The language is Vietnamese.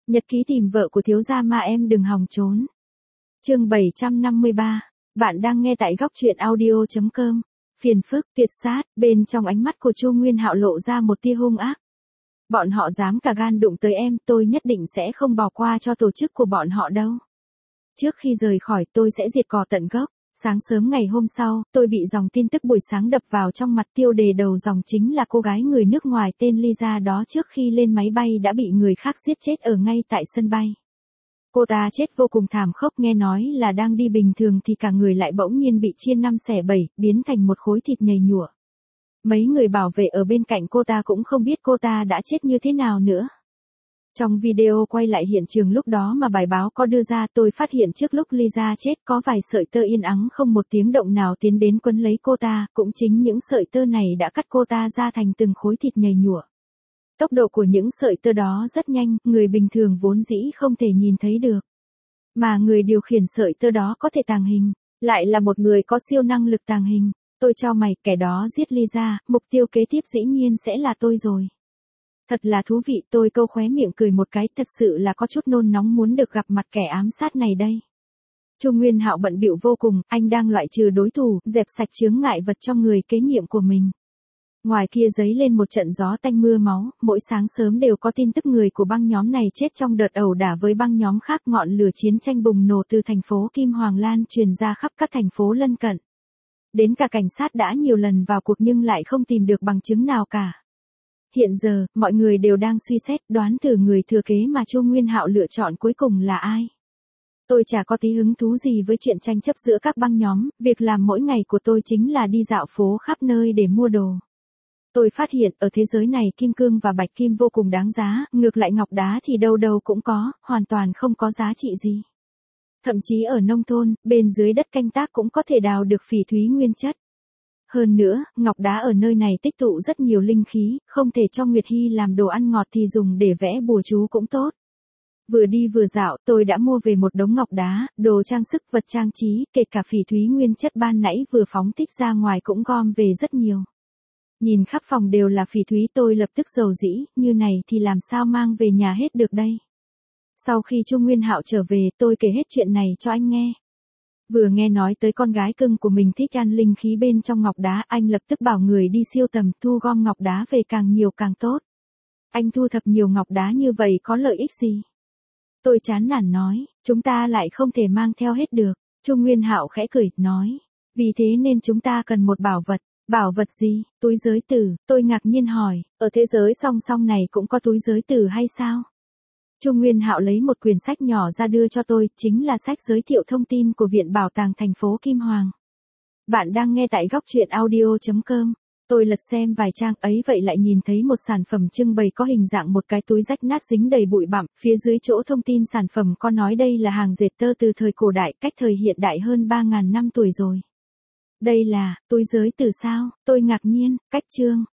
Nhật ký tìm vợ của thiếu gia mà em đừng hòng trốn. Chương 753. Bạn đang nghe tại góc truyện audio.com. Phiền phức, tuyệt sát, bên trong ánh mắt của Chu Nguyên Hạo lộ ra một tia hung ác. Bọn họ dám cả gan đụng tới em, tôi nhất định sẽ không bỏ qua cho tổ chức của bọn họ đâu. Trước khi rời khỏi tôi sẽ diệt cỏ tận gốc. Sáng sớm ngày hôm sau, tôi bị dòng tin tức buổi sáng đập vào trong mặt. Tiêu đề đầu dòng chính là cô gái người nước ngoài tên Lisa đó trước khi lên máy bay đã bị người khác giết chết ở ngay tại sân bay. Cô ta chết vô cùng thảm khốc, nghe nói là đang đi bình thường thì cả người lại bỗng nhiên bị chia 5 xẻ 7, biến thành một khối thịt nhầy nhụa. Mấy người bảo vệ ở bên cạnh cô ta cũng không biết cô ta đã chết như thế nào nữa. Trong video quay lại hiện trường lúc đó mà bài báo có đưa ra, tôi phát hiện trước lúc Lisa chết có vài sợi tơ yên ắng không một tiếng động nào tiến đến quấn lấy cô ta, cũng chính những sợi tơ này đã cắt cô ta ra thành từng khối thịt nhầy nhụa. Tốc độ của những sợi tơ đó rất nhanh, người bình thường vốn dĩ không thể nhìn thấy được. Mà người điều khiển sợi tơ đó có thể tàng hình, lại là một người có siêu năng lực tàng hình. Tôi chau mày, kẻ đó giết Lisa, mục tiêu kế tiếp dĩ nhiên sẽ là tôi rồi. Thật là thú vị, tôi câu khóe miệng cười một cái, thật sự là có chút nôn nóng muốn được gặp mặt kẻ ám sát này đây. Chu Nguyên Hạo bận bịu vô cùng, anh đang loại trừ đối thủ, dẹp sạch chướng ngại vật trong người kế nhiệm của mình. Ngoài kia dấy lên một trận gió tanh mưa máu, mỗi sáng sớm đều có tin tức người của băng nhóm này chết trong đợt ẩu đả với băng nhóm khác. Ngọn lửa chiến tranh bùng nổ từ thành phố Kim Hoàng lan truyền ra khắp các thành phố lân cận. Đến cả cảnh sát đã nhiều lần vào cuộc nhưng lại không tìm được bằng chứng nào cả. Hiện giờ, mọi người đều đang suy xét, đoán thử người thừa kế mà Chu Nguyên Hạo lựa chọn cuối cùng là ai. Tôi chả có tí hứng thú gì với chuyện tranh chấp giữa các băng nhóm, việc làm mỗi ngày của tôi chính là đi dạo phố khắp nơi để mua đồ. Tôi phát hiện ở thế giới này kim cương và bạch kim vô cùng đáng giá, ngược lại ngọc đá thì đâu đâu cũng có, hoàn toàn không có giá trị gì. Thậm chí ở nông thôn, bên dưới đất canh tác cũng có thể đào được phỉ thúy nguyên chất. Hơn nữa, ngọc đá ở nơi này tích tụ rất nhiều linh khí, không thể cho Nguyệt Hy làm đồ ăn ngọt thì dùng để vẽ bùa chú cũng tốt. Vừa đi vừa dạo, tôi đã mua về một đống ngọc đá, đồ trang sức, vật trang trí, kể cả phỉ thúy nguyên chất ban nãy vừa phóng thích ra ngoài cũng gom về rất nhiều. Nhìn khắp phòng đều là phỉ thúy, tôi lập tức rầu rĩ, như này thì làm sao mang về nhà hết được đây. Sau khi Chu Nguyên Hạo trở về, tôi kể hết chuyện này cho anh nghe. Vừa nghe nói tới con gái cưng của mình thích ăn linh khí bên trong ngọc đá, anh lập tức bảo người đi siêu tầm, thu gom ngọc đá về càng nhiều càng tốt. Anh thu thập nhiều ngọc đá như vậy có lợi ích gì? Tôi chán nản nói, chúng ta lại không thể mang theo hết được. Chu Nguyên Hạo khẽ cười, nói, vì thế nên chúng ta cần một bảo vật. Bảo vật gì? Túi giới tử, tôi ngạc nhiên hỏi, ở thế giới song song này cũng có túi giới tử hay sao? Chu Nguyên Hạo lấy một quyển sách nhỏ ra đưa cho tôi, chính là sách giới thiệu thông tin của Viện Bảo tàng thành phố Kim Hoàng. Bạn đang nghe tại góc truyện audio.com. Tôi lật xem vài trang ấy vậy lại nhìn thấy một sản phẩm trưng bày có hình dạng một cái túi rách nát dính đầy bụi bặm, phía dưới chỗ thông tin sản phẩm có nói đây là hàng dệt tơ từ thời cổ đại, cách thời hiện đại hơn 3.000 năm tuổi rồi. Đây là, túi giới tử sao? Tôi ngạc nhiên, cách chương,